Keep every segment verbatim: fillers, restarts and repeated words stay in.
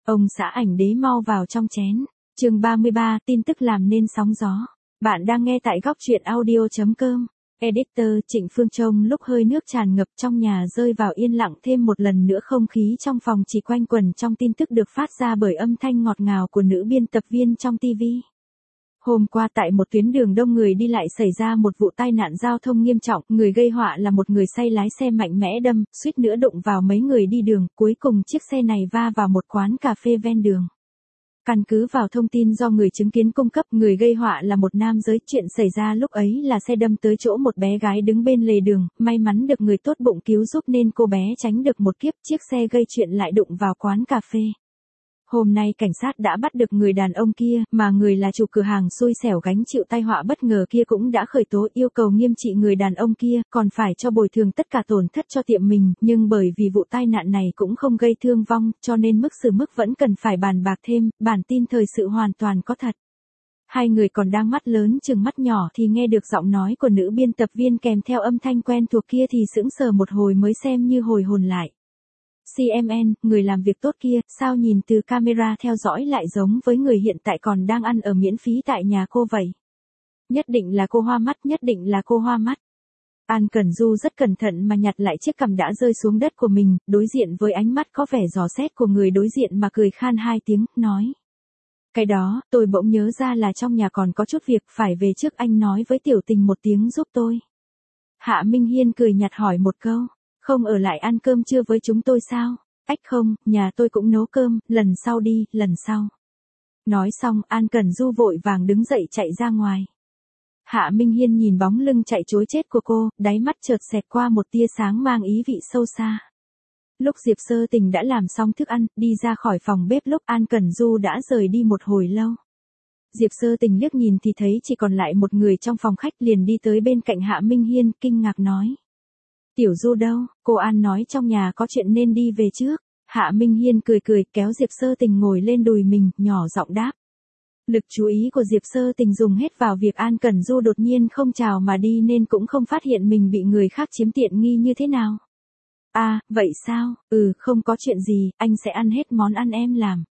Ông xã ảnh đế mau vào trong chén. Chương ba mươi ba, tin tức làm nên sóng gió. Bạn đang nghe tại góc truyện audio chấm com. Editor Trịnh Phương Trông lúc hơi nước tràn ngập trong nhà rơi vào yên lặng thêm một lần nữa, không khí trong phòng chỉ quanh quẩn trong tin tức được phát ra bởi âm thanh ngọt ngào của nữ biên tập viên trong ti vi. Hôm qua tại một tuyến đường đông người đi lại xảy ra một vụ tai nạn giao thông nghiêm trọng, người gây họa là một người say lái xe mạnh mẽ đâm, suýt nữa đụng vào mấy người đi đường, cuối cùng chiếc xe này va vào một quán cà phê ven đường. Căn cứ vào thông tin do người chứng kiến cung cấp, người gây họa là một nam giới, chuyện xảy ra lúc ấy là xe đâm tới chỗ một bé gái đứng bên lề đường, may mắn được người tốt bụng cứu giúp nên cô bé tránh được một kiếp, chiếc xe gây chuyện lại đụng vào quán cà phê. Hôm nay cảnh sát đã bắt được người đàn ông kia, mà người là chủ cửa hàng xui xẻo gánh chịu tai họa bất ngờ kia cũng đã khởi tố, yêu cầu nghiêm trị người đàn ông kia, còn phải cho bồi thường tất cả tổn thất cho tiệm mình, nhưng bởi vì vụ tai nạn này cũng không gây thương vong, cho nên mức xử mức vẫn cần phải bàn bạc thêm. Bản tin thời sự hoàn toàn có thật. Hai người còn đang mắt lớn chừng mắt nhỏ thì nghe được giọng nói của nữ biên tập viên kèm theo âm thanh quen thuộc kia thì sững sờ một hồi mới xem như hồi hồn lại. xê em en, người làm việc tốt kia, sao nhìn từ camera theo dõi lại giống với người hiện tại còn đang ăn ở miễn phí tại nhà cô vậy? Nhất định là cô hoa mắt, nhất định là cô hoa mắt. An Cẩn Du rất cẩn thận mà nhặt lại chiếc cằm đã rơi xuống đất của mình, đối diện với ánh mắt có vẻ dò xét của người đối diện mà cười khan hai tiếng, nói. Cái đó, tôi bỗng nhớ ra là trong nhà còn có chút việc, phải về trước, anh nói với Tiểu Tình một tiếng giúp tôi. Hạ Minh Hiên cười nhạt hỏi một câu. Không ở lại ăn cơm trưa với chúng tôi sao? Ách không, nhà tôi cũng nấu cơm, lần sau đi, lần sau. Nói xong, An Cẩn Du vội vàng đứng dậy chạy ra ngoài. Hạ Minh Hiên nhìn bóng lưng chạy trối chết của cô, đáy mắt chợt xẹt qua một tia sáng mang ý vị sâu xa. Lúc Diệp Sơ Tình đã làm xong thức ăn, đi ra khỏi phòng bếp lúc An Cẩn Du đã rời đi một hồi lâu. Diệp Sơ Tình liếc nhìn thì thấy chỉ còn lại một người trong phòng khách, liền đi tới bên cạnh Hạ Minh Hiên, kinh ngạc nói. Tiểu Du đâu? Cô An nói trong nhà có chuyện nên đi về trước. Hạ Minh Hiên cười cười kéo Diệp Sơ Tình ngồi lên đùi mình, nhỏ giọng đáp. Lực chú ý của Diệp Sơ Tình dùng hết vào việc An Cẩn Du đột nhiên không chào mà đi nên cũng không phát hiện mình bị người khác chiếm tiện nghi như thế nào. À, vậy sao? Ừ, không có chuyện gì, anh sẽ ăn hết món ăn em làm.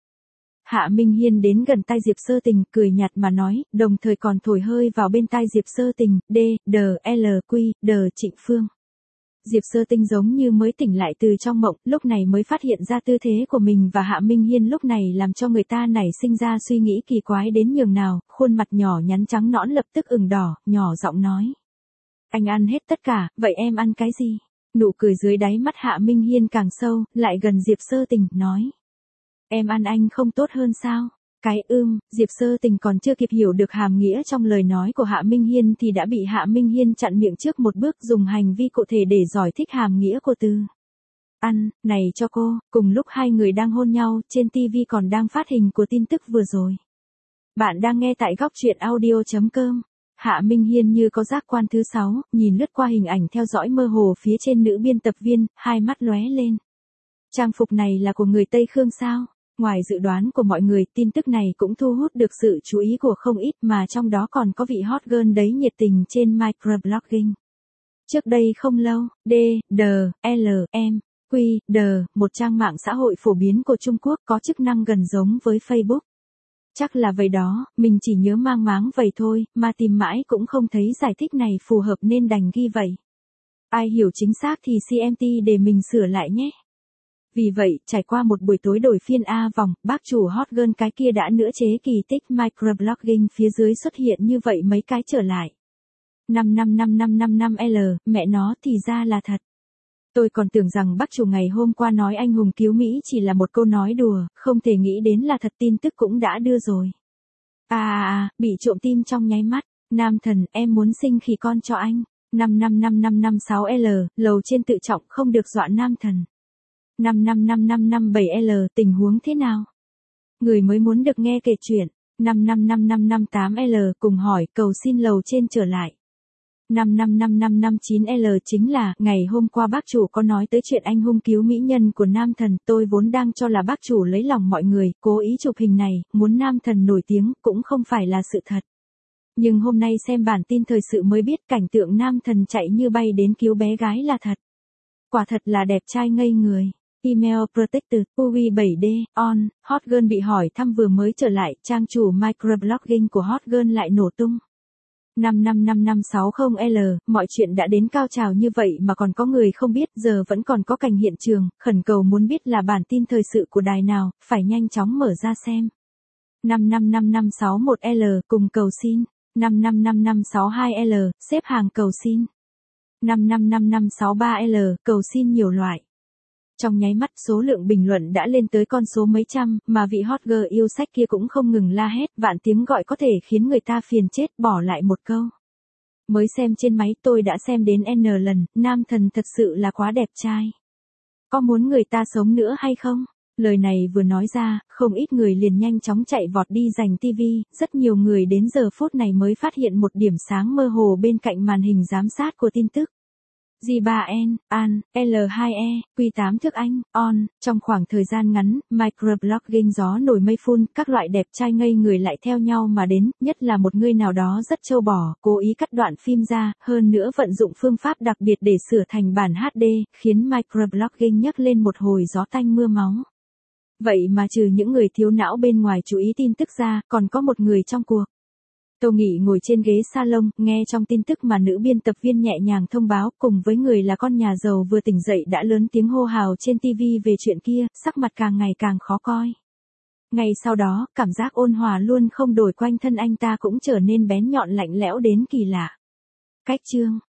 Hạ Minh Hiên đến gần tai Diệp Sơ Tình, cười nhạt mà nói, đồng thời còn thổi hơi vào bên tai Diệp Sơ Tình, D, D, L, Q, D, Trịnh Phương. Diệp Sơ Tinh giống như mới tỉnh lại từ trong mộng, lúc này mới phát hiện ra tư thế của mình và Hạ Minh Hiên lúc này làm cho người ta nảy sinh ra suy nghĩ kỳ quái đến nhường nào, khuôn mặt nhỏ nhắn trắng nõn lập tức ửng đỏ, nhỏ giọng nói. Anh ăn hết tất cả, vậy em ăn cái gì? Nụ cười dưới đáy mắt Hạ Minh Hiên càng sâu, lại gần Diệp Sơ Tình, nói. Em ăn anh không tốt hơn sao? Cái ưm, Diệp Sơ Tình còn chưa kịp hiểu được hàm nghĩa trong lời nói của Hạ Minh Hiên thì đã bị Hạ Minh Hiên chặn miệng trước một bước, dùng hành vi cụ thể để giải thích hàm nghĩa của từ ăn này cho cô. Cùng lúc hai người đang hôn nhau, trên ti vi còn đang phát hình của tin tức vừa rồi. Bạn đang nghe tại góc truyện audio chấm com. Hạ Minh Hiên như có giác quan thứ sáu, nhìn lướt qua hình ảnh theo dõi mơ hồ phía trên nữ biên tập viên, hai mắt lóe lên. Trang phục này là của người Tây Khương sao? Ngoài dự đoán của mọi người, tin tức này cũng thu hút được sự chú ý của không ít, mà trong đó còn có vị hot girl đấy nhiệt tình trên microblogging. Trước đây không lâu, D, D, L, M, Q, D, một trang mạng xã hội phổ biến của Trung Quốc có chức năng gần giống với Facebook. Chắc là vậy đó, mình chỉ nhớ mang máng vậy thôi, mà tìm mãi cũng không thấy giải thích này phù hợp nên đành ghi vậy. Ai hiểu chính xác thì xê em tê để mình sửa lại nhé. Vì vậy, trải qua một buổi tối đổi phiên A vòng, bác chủ hot girl cái kia đã nữa chế kỳ tích microblogging phía dưới xuất hiện như vậy mấy cái trở lại. năm năm năm năm năm năm L, mẹ nó thì ra là thật. Tôi còn tưởng rằng bác chủ ngày hôm qua nói anh hùng cứu Mỹ chỉ là một câu nói đùa, không thể nghĩ đến là thật, tin tức cũng đã đưa rồi. À à à, bị trộm tim trong nháy mắt, nam thần, em muốn sinh khỉ con cho anh. năm năm năm năm năm sáu L, lầu trên tự trọng không được dọa nam thần. năm năm năm năm năm bảy L, tình huống thế nào? Người mới muốn được nghe kể chuyện. năm năm năm năm năm tám L, cùng hỏi, cầu xin lầu trên trở lại. năm năm năm năm năm chín L, chính là, ngày hôm qua bác chủ có nói tới chuyện anh hung cứu mỹ nhân của nam thần, tôi vốn đang cho là bác chủ lấy lòng mọi người, cố ý chụp hình này, muốn nam thần nổi tiếng, cũng không phải là sự thật. Nhưng hôm nay xem bản tin thời sự mới biết cảnh tượng nam thần chạy như bay đến cứu bé gái là thật. Quả thật là đẹp trai ngây người. Email Protected, u vê bảy D, on, Hot Girl bị hỏi thăm vừa mới trở lại, trang chủ microblogging của Hot Girl lại nổ tung. năm năm năm năm sáu không L, mọi chuyện đã đến cao trào như vậy mà còn có người không biết, giờ vẫn còn có cảnh hiện trường, khẩn cầu muốn biết là bản tin thời sự của đài nào, phải nhanh chóng mở ra xem. năm năm năm năm sáu một L, cùng cầu xin. năm năm năm năm sáu hai L, xếp hàng cầu xin. năm năm năm năm sáu ba L, cầu xin nhiều loại. Trong nháy mắt số lượng bình luận đã lên tới con số mấy trăm, mà vị hot girl yêu sách kia cũng không ngừng la hét, vạn tiếng gọi có thể khiến người ta phiền chết, bỏ lại một câu. Mới xem trên máy tôi đã xem đến N lần, nam thần thật sự là quá đẹp trai. Có muốn người ta sống nữa hay không? Lời này vừa nói ra, không ít người liền nhanh chóng chạy vọt đi giành tivi, rất nhiều người đến giờ phút này mới phát hiện một điểm sáng mơ hồ bên cạnh màn hình giám sát của tin tức. G ba N, An, L hai E, Q tám thức Anh, On, trong khoảng thời gian ngắn, microblogging gió nổi mây phun, các loại đẹp trai ngây người lại theo nhau mà đến, nhất là một người nào đó rất trâu bò, cố ý cắt đoạn phim ra, hơn nữa vận dụng phương pháp đặc biệt để sửa thành bản H D, khiến microblogging nhấc lên một hồi gió tanh mưa máu. Vậy mà trừ những người thiếu não bên ngoài chú ý tin tức ra, còn có một người trong cuộc. Tô Nghị ngồi trên ghế salon, nghe trong tin tức mà nữ biên tập viên nhẹ nhàng thông báo, cùng với người là con nhà giàu vừa tỉnh dậy đã lớn tiếng hô hào trên ti vi về chuyện kia, sắc mặt càng ngày càng khó coi. Ngay sau đó, cảm giác ôn hòa luôn không đổi quanh thân anh ta cũng trở nên bén nhọn lạnh lẽo đến kỳ lạ. Cách chương